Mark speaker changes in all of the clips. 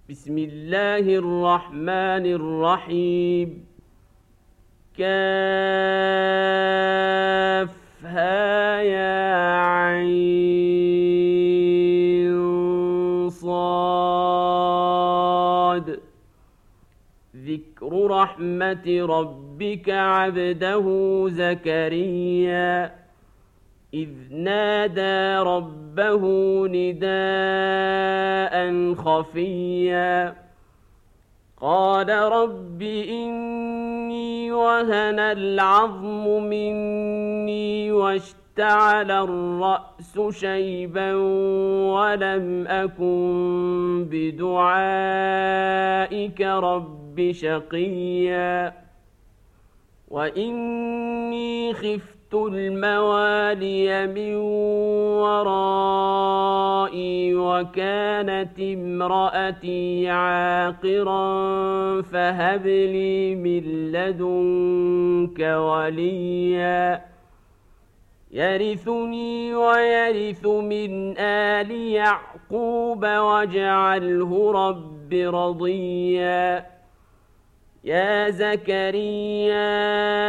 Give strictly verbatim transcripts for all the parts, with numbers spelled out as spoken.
Speaker 1: بسم الله الرحمن الرحيم. كافها يا عين صاد. ذكر رحمة ربك عبده زكريا إذ نادى ربه نداء خفيا قال رب إني وهن العظم مني واشتعل الرأس شيبا ولم أكن بدعائك رب شقيا وإني خفت الموالي من ورائي وكانت امرأتي عاقرا فهب لي من لدنك وليا يرثني ويرث من آل يعقوب واجعله رب رضيا يا زكريا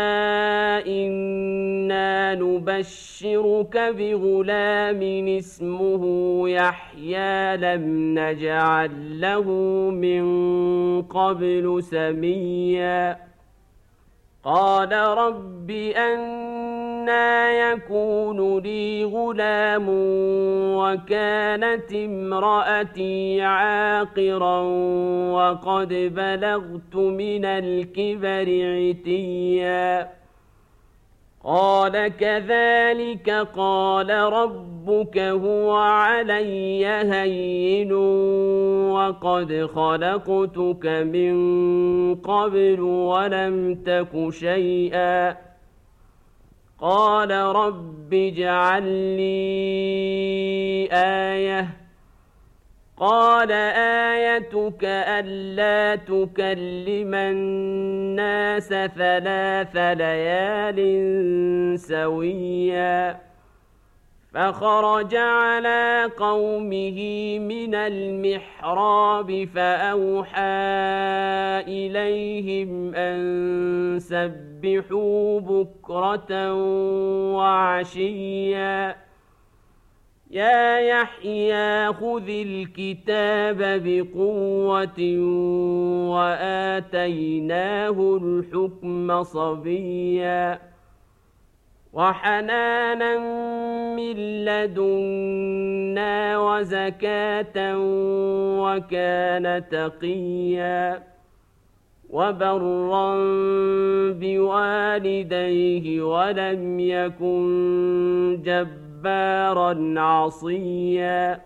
Speaker 1: إنا نبشرك بغلام اسمه يحيى لم نجعل له من قبل سميا قال رب أنى يكون لي غلام وكانت امرأتي عاقرا وقد بلغت من الكبر عتيا قال كذلك قال ربك هو علي هين وقد خلقتك من قبل ولم تك شيئا قال رب اجعل لي آية قال آيتك ألا تكلم الناس ثلاث ليال سويا فخرج على قومه من المحراب فأوحى إليهم أن سبحوا بكرة وعشيا يا يحيى خذ الكتاب بقوة وآتيناه الحكم صبيا وحنانا من لدنا وزكاة وكان تقيا وبرا بوالديه ولم يكن جبارا عصيا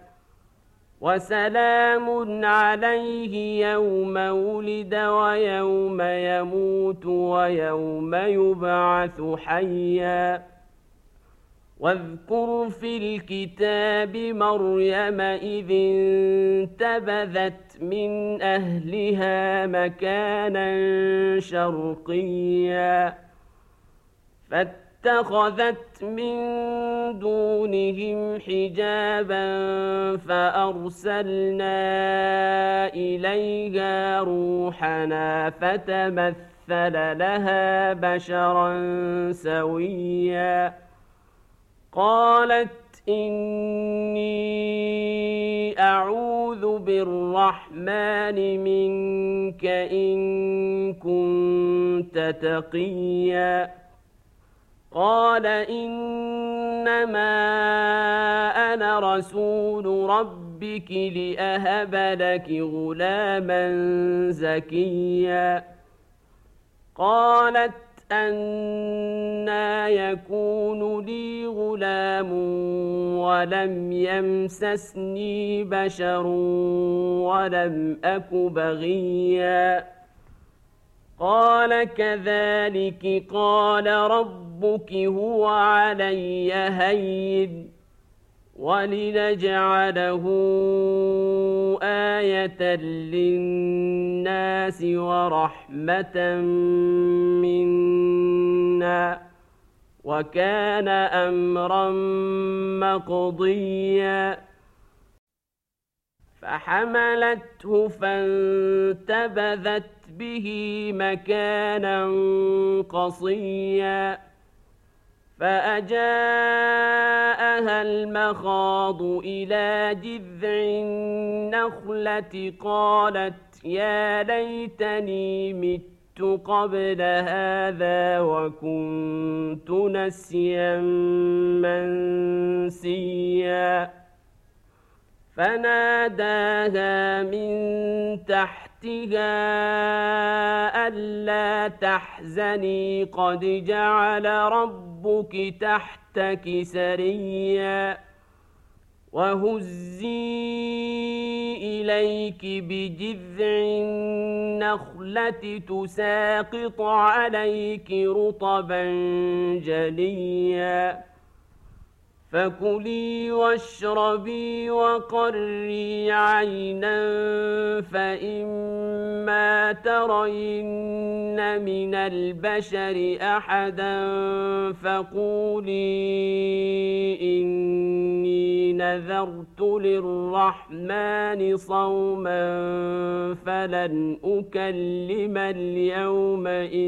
Speaker 1: وسلام عليه يوم ولد ويوم يموت ويوم يبعث حيا واذكر في الكتاب مريم إذ انتبذت من أهلها مكانا شرقيا فاتخذت من دونهم حجابا فأرسلنا إليها روحنا فتمثل لها بشرا سويا قالت إني أعوذ بالرحمن منك إن كنت تقيا قال إنما أنا رسول ربك لأهب لك غلاما زكيا قالت أنى يكون لي غلام ولم يمسسني بشر ولم أك بغيا قال كذلك قال ربك هو علي هين ولنجعله آية للناس ورحمة منا وكان أمرا مقضيا فحملته فانتبذت به مكانا قصيا فأجاءها المخاض إلى جذع النخلة قالت يا ليتني مت قبل هذا وكنت نسيا منسيا فناداها من تحتها ألا تحزني قد جعل ربك تحتك سريا وهزي إليك بجذع النخلة تساقط عليك رطبا جنيا فكلي واشربي وقري عينا فإما ترين من البشر أحدا فقولي إني نذرت للرحمن صوما فلن أكلم اليوم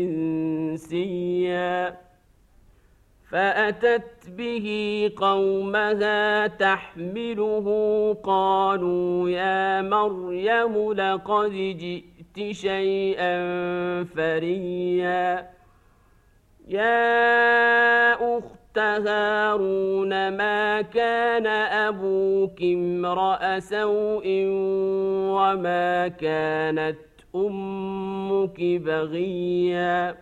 Speaker 1: إنسيا فأتت به قومها تحمله قالوا يا مريم لقد جئت شيئا فريا يا أخت هارون ما كان أبوك امرأ سوء وما كانت أمك بغيا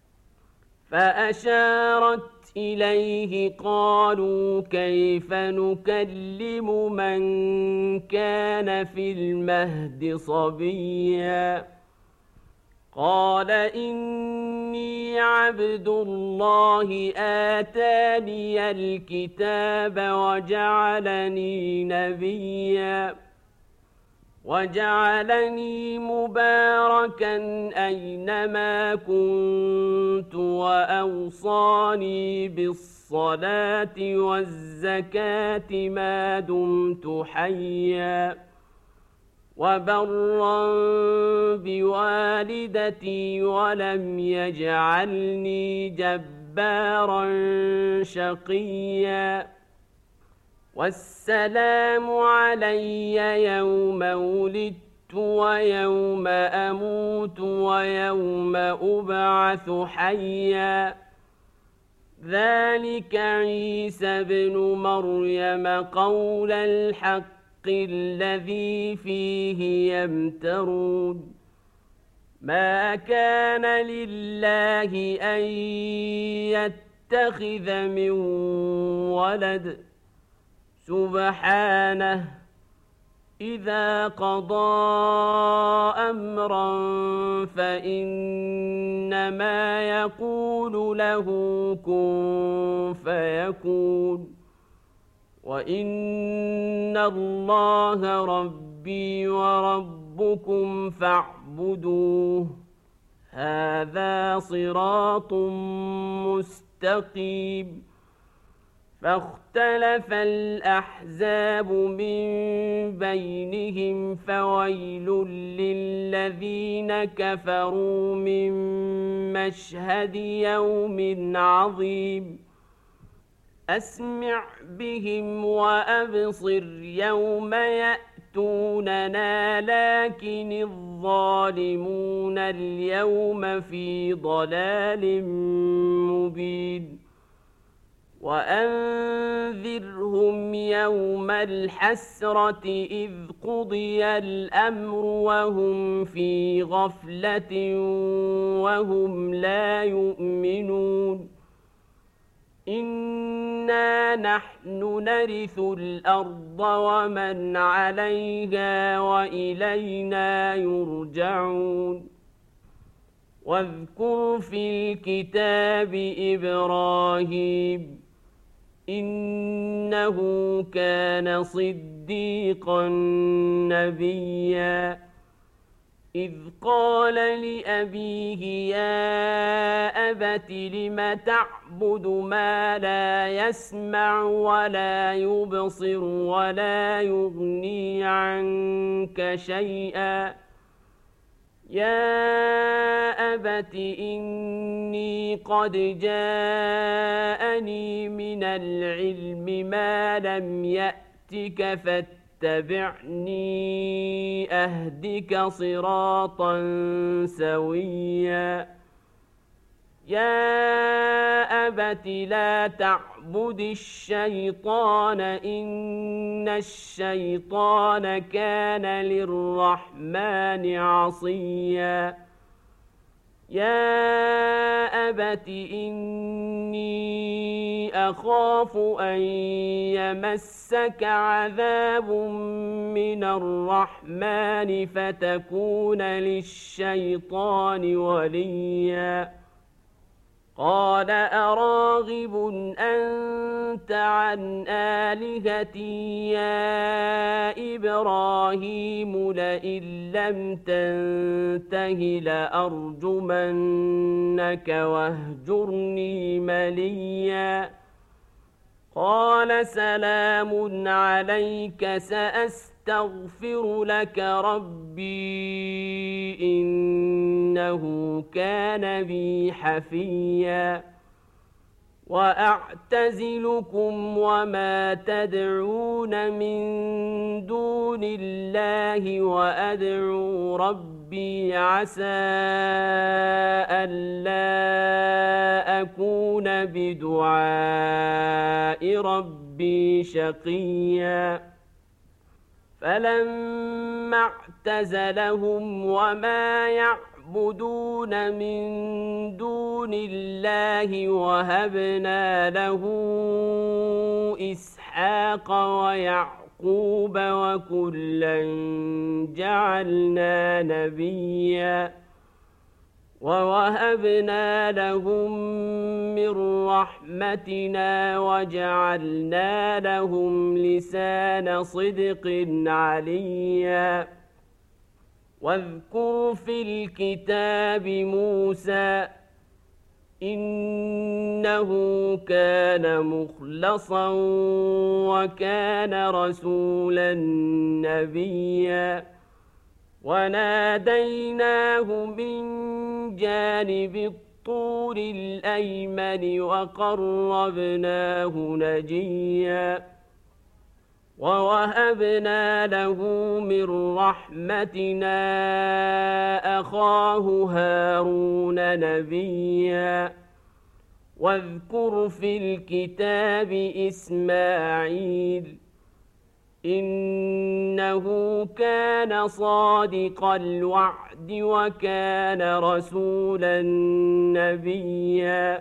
Speaker 1: فأشارت إليه قالوا كيف نكلم من كان في المهد صبيا قال إني عبد الله آتاني الكتاب وجعلني نبيا وجعلني مباركا أينما كنت وأوصاني بالصلاة والزكاة ما دمت حيا وبرا بوالدتي ولم يجعلني جبارا شقيا والسلام علي يوم ولدت ويوم أموت ويوم أبعث حيا ذلك عيسى بن مريم قول الحق الذي فيه يمترون ما كان لله أن يتخذ من ولد سبحانه إذا قضى أمرا فإنما يقول له كن فيكون وإن الله ربي وربكم فاعبدوه هذا صراط مستقيم فاختلف الأحزاب من بينهم فويل للذين كفروا من مشهد يوم عظيم أسمع بهم وأبصر يوم يأتوننا لكن الظالمون اليوم في ضلال مبين وأنذرهم يوم الحسرة إذ قضي الأمر وهم في غفلة وهم لا يؤمنون إنا نحن نرث الأرض ومن عليها وإلينا يرجعون واذكر في الكتاب إبراهيم إنه كان صديقا نبيا إذ قال لأبيه يا أبت لم تعبد ما لا يسمع ولا يبصر ولا يغني عنك شيئا يا أبت إني قد جاءني من العلم ما لم يأتك فاتبعني أهدك صراطا سويا يا أبت لا تعبد الشيطان إن الشيطان كان للرحمن عصيا يا أبت إني أخاف أن يمسك عذاب من الرحمن فتكون للشيطان وليا قال أراغب أنت عن آلهتي يا إبراهيم لئن لم تنته لأرجمنك واهجرني مليا قال سلام عليك سأستغفر لك ربي إنه كان بي حفيا وأعتزلكم وما تدعون من دون الله وأدعو ربي عسى ألا أكون بدعاء ربي شقيا فلما اعتزلهم وما يعبدون من دون الله وهبنا له إسحاق ويعقوب وكلا جعلنا نبيا ووهبنا لهم من رحمتنا وجعلنا لهم لسان صدق عليا واذكر في الكتاب موسى إنه كان مخلصا وكان رسولا نبيا وناديناه من جانب الطور الأيمن وقربناه نجيا ووهبنا له من رحمتنا أخاه هارون نبيا واذكر في الكتاب إسماعيل إنه كان صادق الوعد وكان رسولا نبيا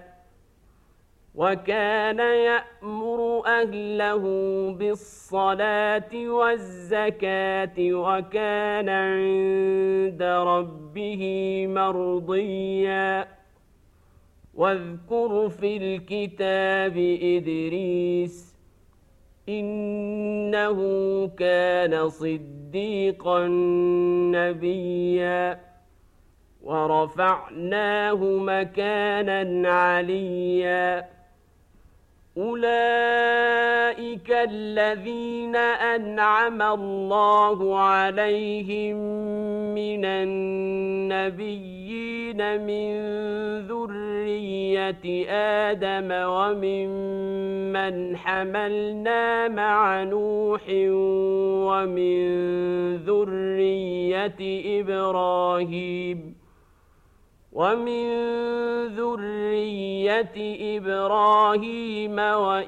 Speaker 1: وكان يأمر أهله بالصلاة والزكاة وكان عند ربه مرضيا واذكر في الكتاب إدريس إنه كان صديقا نبيا ورفعناه مكانا عليا أولئك الذين أنعم الله عليهم من النبيين من ذرية آدم وممن حملنا مع نوح ومن ذرية إبراهيم ومن ذرية إبراهيم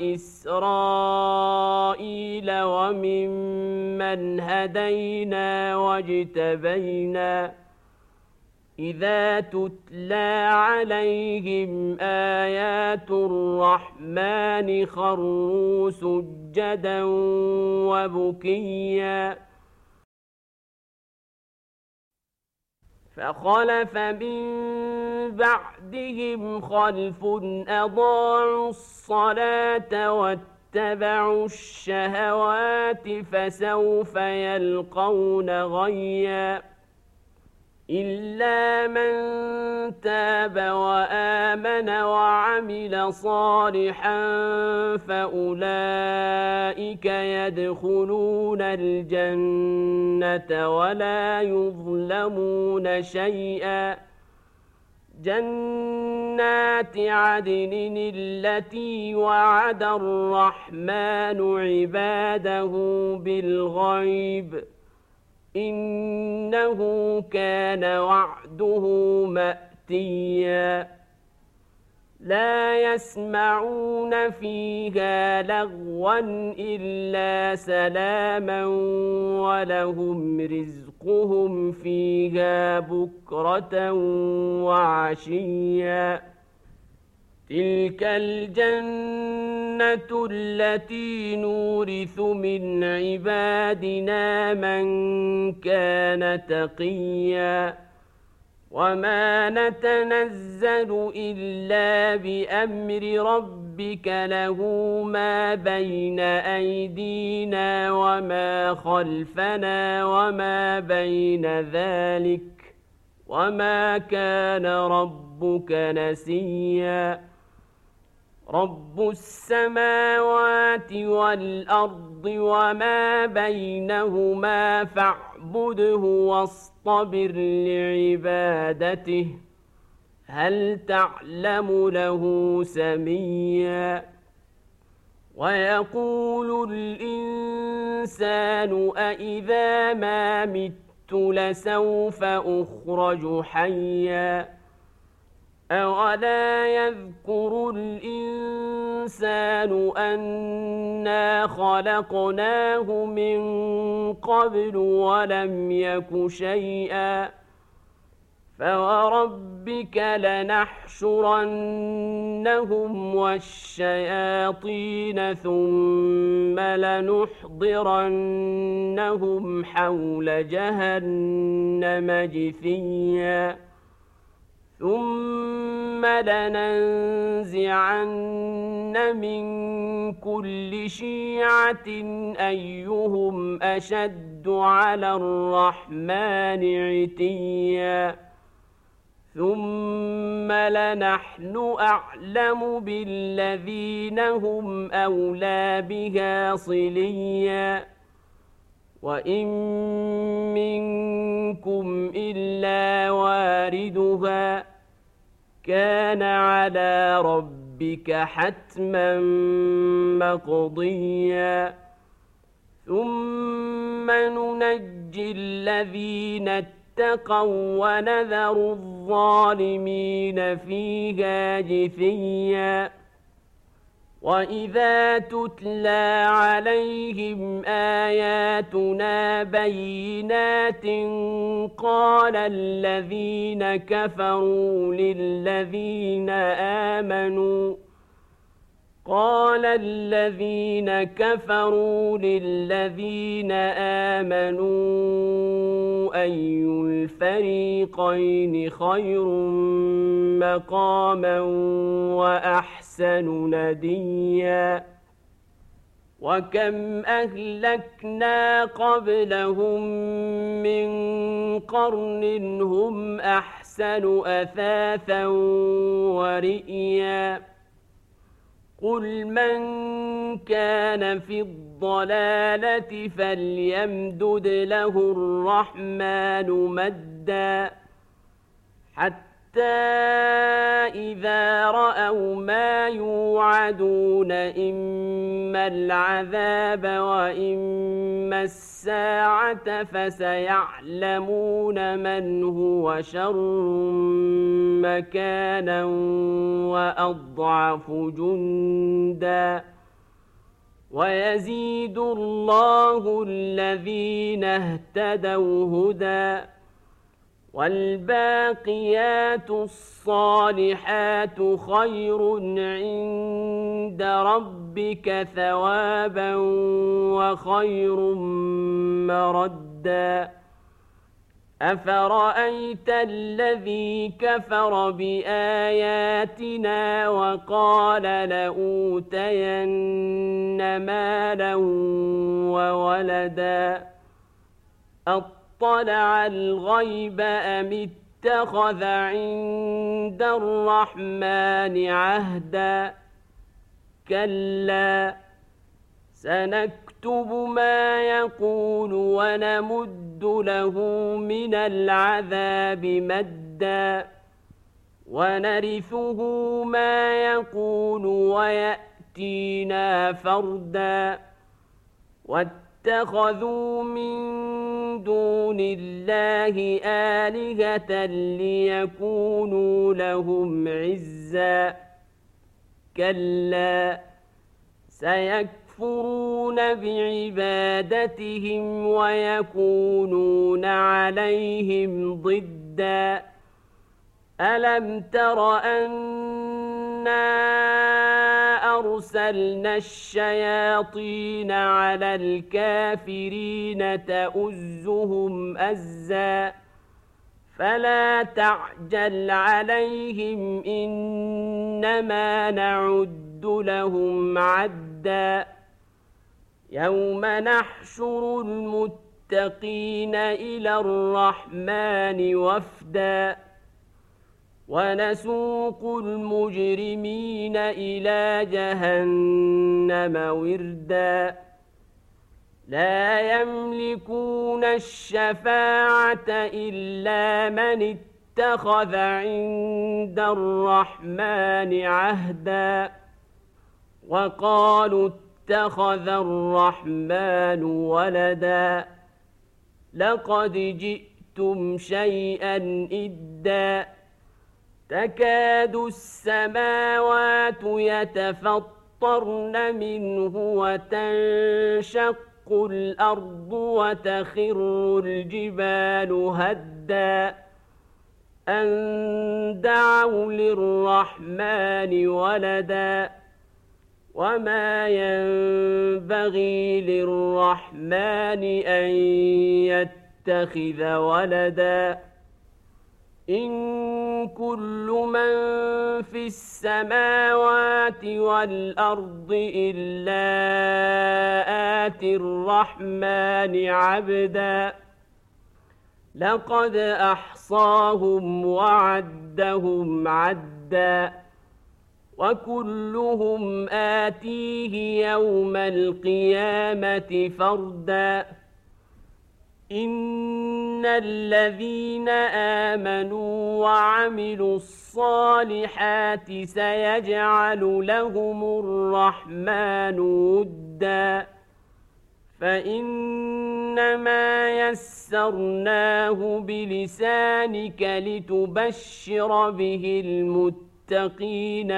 Speaker 1: وإسرائيل وممن هدينا واجتبينا إذا تتلى عليهم آيات الرحمن خروا سجدا وبكيا فخلف من بعدهم خلف أضاعوا الصلاة واتبعوا الشهوات فسوف يلقون غيا إلا من تاب وآمن وعمل صالحا فأولئك يدخلون الجنة ولا يظلمون شيئا جنات عدن التي وعد الرحمن عباده بالغيب إنه كان وعده مأتيا لا يسمعون فيها لغوا إلا سلاما ولهم رزقهم فيها بكرة وعشيا تلك الجنة التي نورث من عبادنا من كان تقيا وما نتنزل إلا بأمر ربك له ما بين أيدينا وما خلفنا وما بين ذلك وما كان ربك نسيا رب السماوات والأرض وما بينهما فاعبده واصطبر لعبادته هل تعلم له سميا ويقول الإنسان أإذا ما مت لسوف أخرج حيا أولا يذكر الإنسان أنا خلقناه من قبل ولم يك شيئا فوربك لنحشرنهم والشياطين ثم لنحضرنهم حول جهنم جثيا ثم لننزعن من كل شيعة أيهم أشد على الرحمن عتيا ثم لنحن أعلم بالذين هم أولى بها صليا وإن منكم إلا واردها كان على ربك حتما مقضيا ثم ننجي الذين اتقوا ونذر الظالمين فيها جثيا وإذا تتلى عليهم آياتنا بينات قال الذين كفروا للذين آمنوا قال الذين كفروا للذين آمنوا أي الفريقين خير مقاما وأحسن نديا وكم أهلكنا قبلهم من قرن هم أحسن أثاثا ورئيا قل من كان في الضلالة فليمدد له الرحمن مدا حتى إذا رأوا ما يوعدون إما العذاب وإما الساعة فسيعلمون من هو شر مكانا وأضعف جندا ويزيد الله الذين اهتدوا هدى والباقيات الصالحات خير عند ربك ثوابا وخير مردا أفرأيت الذي كفر بآياتنا وقال لأوتين مالا وولدا أطلع الغيب أم اتخذ عند الرحمن عهدا كلا سنكتب ما يقول ونمد له من العذاب مدا ونرثه ما يقول ويأتينا فردا واتخذوا من دون الله آلهة ليكونوا لهم عزا كلا سيكفرون بعبادتهم ويكونون عليهم ضدا ألم تر أنا أرسلنا الشياطين على الكافرين تؤزهم أزا فلا تعجل عليهم إنما نعد لهم عدا يوم نحشر المتقين إلى الرحمن وفدا ونسوق المجرمين إلى جهنم وردا لا يملكون الشفاعة إلا من اتخذ عند الرحمن عهدا وقالوا اتخذ الرحمن ولدا لقد جئتم شيئا إدا تكاد السماوات يتفطرن منه وتنشق الأرض وتخر الجبال هدا أن دعوا للرحمن ولدا وما ينبغي للرحمن أن يتخذ ولدا إن كل من في السماوات والأرض إلا آتي الرحمن عبدا لقد أحصاهم وعدهم عدا وكلهم آتيه يوم القيامة فردا إن الذين آمنوا وعملوا الصالحات سيجعل لهم الرحمن ودا فإنما يسرناه بلسانك لتبشر به المتقين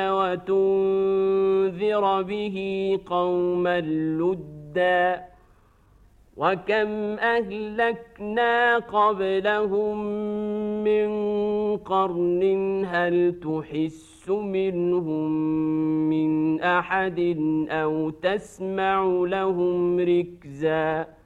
Speaker 1: وتنذر به قوما لدا وكم أهلكنا قبلهم من قرن هل تحس منهم من أحد أو تسمع لهم ركزا